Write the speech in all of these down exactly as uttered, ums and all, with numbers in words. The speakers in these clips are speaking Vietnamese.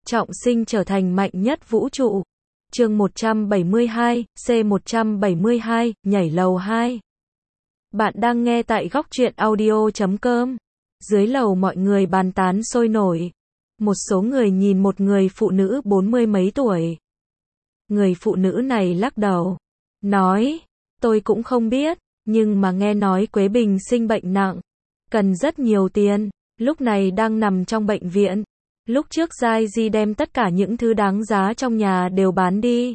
trọng sinh trở thành mạnh nhất vũ trụ. Chương một trăm bảy mươi hai, C một trăm bảy mươi hai, nhảy lầu hai. Bạn đang nghe tại góc truyện audio chấm com. Dưới lầu mọi người bàn tán sôi nổi. Một số người nhìn một người phụ nữ bốn mươi mấy tuổi. Người phụ nữ này lắc đầu, nói, tôi cũng không biết, nhưng mà nghe nói Quế Bình sinh bệnh nặng, cần rất nhiều tiền, lúc này đang nằm trong bệnh viện. Lúc trước Giai Di đem tất cả những thứ đáng giá trong nhà đều bán đi,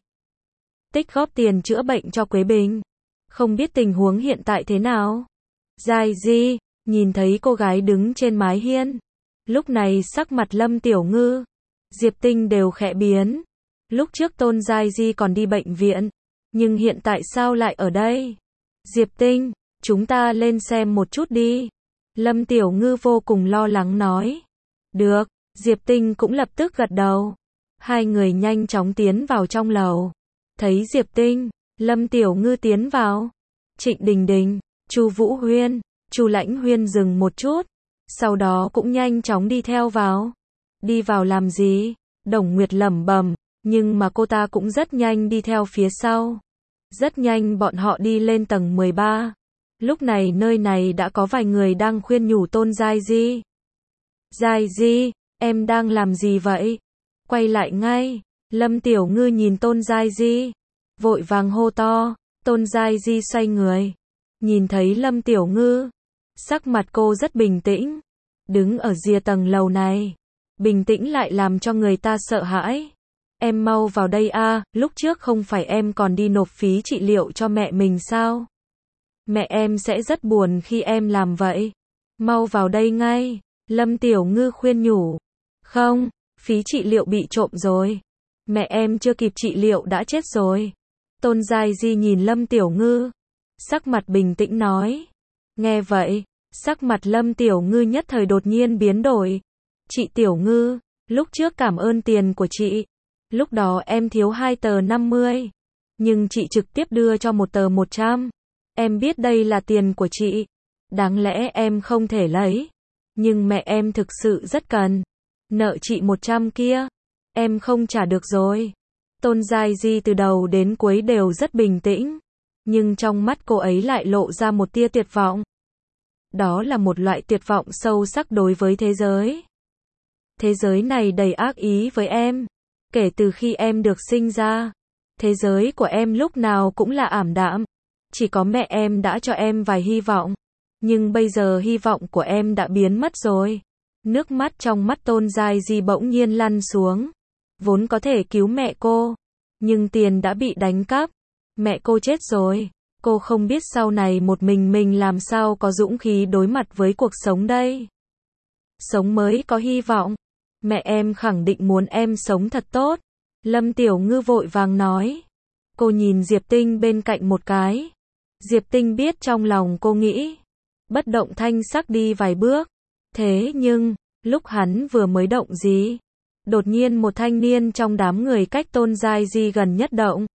tích góp tiền chữa bệnh cho Quế Bình. Không biết tình huống hiện tại thế nào. Giai Di nhìn thấy cô gái đứng trên mái hiên. Lúc này sắc mặt Lâm Tiểu Ngư, Diệp Tinh đều khẽ biến. Lúc trước Tôn Giai Di còn đi bệnh viện, nhưng hiện tại sao lại ở đây? Diệp Tinh, chúng ta lên xem một chút đi. Lâm Tiểu Ngư vô cùng lo lắng nói. Được, Diệp Tinh cũng lập tức gật đầu. Hai người nhanh chóng tiến vào trong lầu. Thấy Diệp Tinh, Lâm Tiểu Ngư tiến vào. Trịnh Đình Đình, Chu Vũ Huyên, Chu Lãnh Huyên dừng một chút, sau đó cũng nhanh chóng đi theo vào. Đi vào làm gì? Đồng Nguyệt lẩm bẩm, nhưng mà cô ta cũng rất nhanh đi theo phía sau. Rất nhanh bọn họ đi lên tầng mười ba. Lúc này nơi này đã có vài người đang khuyên nhủ Tôn Giai Di. Giai Di, em đang làm gì vậy? Quay lại ngay. Lâm Tiểu Ngư nhìn Tôn Giai Di, vội vàng hô to. Tôn Giai Di xoay người, nhìn thấy Lâm Tiểu Ngư, sắc mặt cô rất bình tĩnh, đứng ở rìa tầng lầu này, bình tĩnh lại làm cho người ta sợ hãi. Em mau vào đây a, lúc trước không phải em còn đi nộp phí trị liệu cho mẹ mình sao? Mẹ em sẽ rất buồn khi em làm vậy. Mau vào đây ngay. Lâm Tiểu Ngư khuyên nhủ. Không, phí trị liệu bị trộm rồi. Mẹ em chưa kịp trị liệu đã chết rồi. Tôn Giai Di nhìn Lâm Tiểu Ngư, sắc mặt bình tĩnh nói. Nghe vậy, sắc mặt Lâm Tiểu Ngư nhất thời đột nhiên biến đổi. Chị Tiểu Ngư, lúc trước cảm ơn tiền của chị. Lúc đó em thiếu hai tờ năm mươi, nhưng chị trực tiếp đưa cho một tờ một trăm. Em biết đây là tiền của chị, đáng lẽ em không thể lấy, nhưng mẹ em thực sự rất cần. Nợ chị một trăm kia, em không trả được rồi. Tôn Giai Di từ đầu đến cuối đều rất bình tĩnh, nhưng trong mắt cô ấy lại lộ ra một tia tuyệt vọng. Đó là một loại tuyệt vọng sâu sắc đối với thế giới. Thế giới này đầy ác ý với em. Kể từ khi em được sinh ra, thế giới của em lúc nào cũng là ảm đạm. Chỉ có mẹ em đã cho em vài hy vọng, nhưng bây giờ hy vọng của em đã biến mất rồi. Nước mắt trong mắt Tôn Giai Di bỗng nhiên lăn xuống. Vốn có thể cứu mẹ cô, nhưng tiền đã bị đánh cắp. Mẹ cô chết rồi, cô không biết sau này một mình mình làm sao có dũng khí đối mặt với cuộc sống đây. Sống mới có hy vọng. Mẹ em khẳng định muốn em sống thật tốt. Lâm Tiểu Ngư vội vàng nói. Cô nhìn Diệp Tinh bên cạnh một cái. Diệp Tinh biết trong lòng cô nghĩ. Bất động thanh sắc đi vài bước. Thế nhưng, lúc hắn vừa mới động gì, đột nhiên một thanh niên trong đám người cách Tôn Giai Di gần nhất động.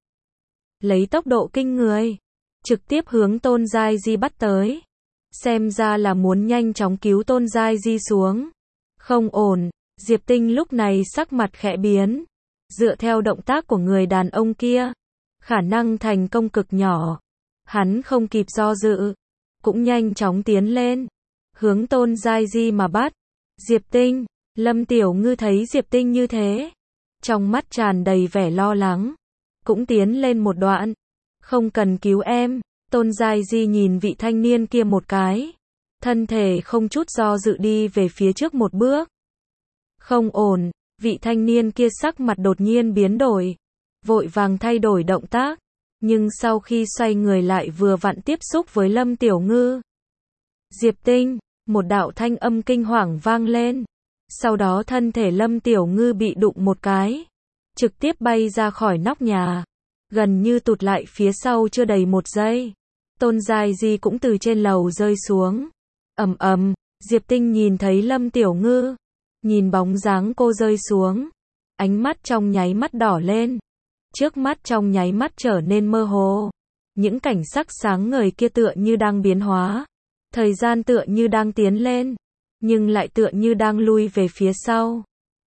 Lấy tốc độ kinh người, trực tiếp hướng Tôn Giai Di bắt tới. Xem ra là muốn nhanh chóng cứu Tôn Giai Di xuống. Không ổn, Diệp Tinh lúc này sắc mặt khẽ biến. Dựa theo động tác của người đàn ông kia, khả năng thành công cực nhỏ. Hắn không kịp do dự, cũng nhanh chóng tiến lên, hướng Tôn Giai Di mà bắt. Diệp Tinh, Lâm Tiểu Ngư thấy Diệp Tinh như thế, trong mắt tràn đầy vẻ lo lắng, cũng tiến lên một đoạn. Không cần cứu em. Tôn Giai Di nhìn vị thanh niên kia một cái, thân thể không chút do dự đi về phía trước một bước. Không ổn, vị thanh niên kia sắc mặt đột nhiên biến đổi, vội vàng thay đổi động tác, nhưng sau khi xoay người lại vừa vặn tiếp xúc với Lâm Tiểu Ngư. Diệp Tinh, một đạo thanh âm kinh hoàng vang lên, sau đó thân thể Lâm Tiểu Ngư bị đụng một cái, trực tiếp bay ra khỏi nóc nhà, gần như tụt lại phía sau chưa đầy một giây. Tôn Giai Di cũng từ trên lầu rơi xuống. Ầm ầm, Diệp Tinh nhìn thấy Lâm Tiểu Ngư, nhìn bóng dáng cô rơi xuống, ánh mắt trong nháy mắt đỏ lên, trước mắt trong nháy mắt trở nên mơ hồ. Những cảnh sắc sáng ngời kia tựa như đang biến hóa, thời gian tựa như đang tiến lên, nhưng lại tựa như đang lui về phía sau.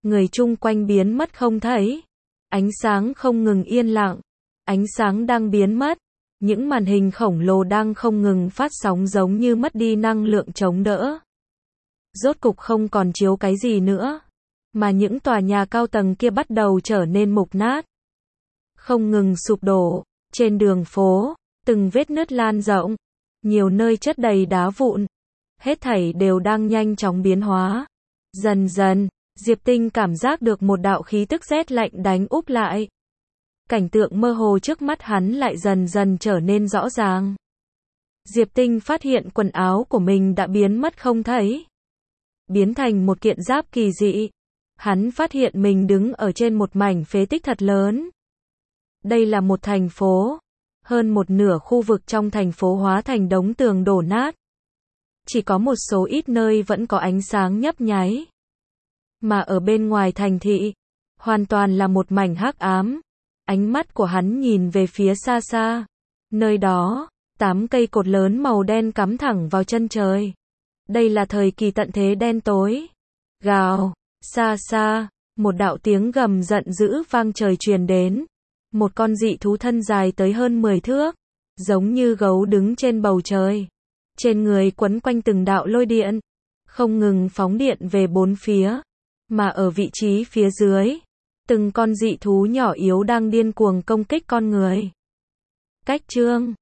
người chung quanh biến mất không thấy. Ánh sáng không ngừng yên lặng. Ánh sáng đang biến mất. Những màn hình khổng lồ đang không ngừng phát sóng giống như mất đi năng lượng chống đỡ. Rốt cục không còn chiếu cái gì nữa. Mà những tòa nhà cao tầng kia bắt đầu trở nên mục nát. Không ngừng sụp đổ. Trên đường phố, từng vết nứt lan rộng. Nhiều nơi chất đầy đá vụn. Hết thảy đều đang nhanh chóng biến hóa. Dần dần, Diệp Tinh cảm giác được một đạo khí tức rét lạnh đánh úp lại. Cảnh tượng mơ hồ trước mắt hắn lại dần dần trở nên rõ ràng. Diệp Tinh phát hiện quần áo của mình đã biến mất không thấy. Biến thành một kiện giáp kỳ dị. Hắn phát hiện mình đứng ở trên một mảnh phế tích thật lớn. Đây là một thành phố. Hơn một nửa khu vực trong thành phố hóa thành đống tường đổ nát. Chỉ có một số ít nơi vẫn có ánh sáng nhấp nháy. Mà ở bên ngoài thành thị, hoàn toàn là một mảnh hắc ám. Ánh mắt của hắn nhìn về phía xa xa. Nơi đó, tám cây cột lớn màu đen cắm thẳng vào chân trời. Đây là thời kỳ tận thế đen tối. Gào, xa xa, một đạo tiếng gầm giận dữ vang trời truyền đến. Một con dị thú thân dài tới hơn mười thước, giống như gấu đứng trên bầu trời. Trên người quấn quanh từng đạo lôi điện, không ngừng phóng điện về bốn phía. Mà ở vị trí phía dưới, từng con dị thú nhỏ yếu đang điên cuồng công kích con người. Cách chương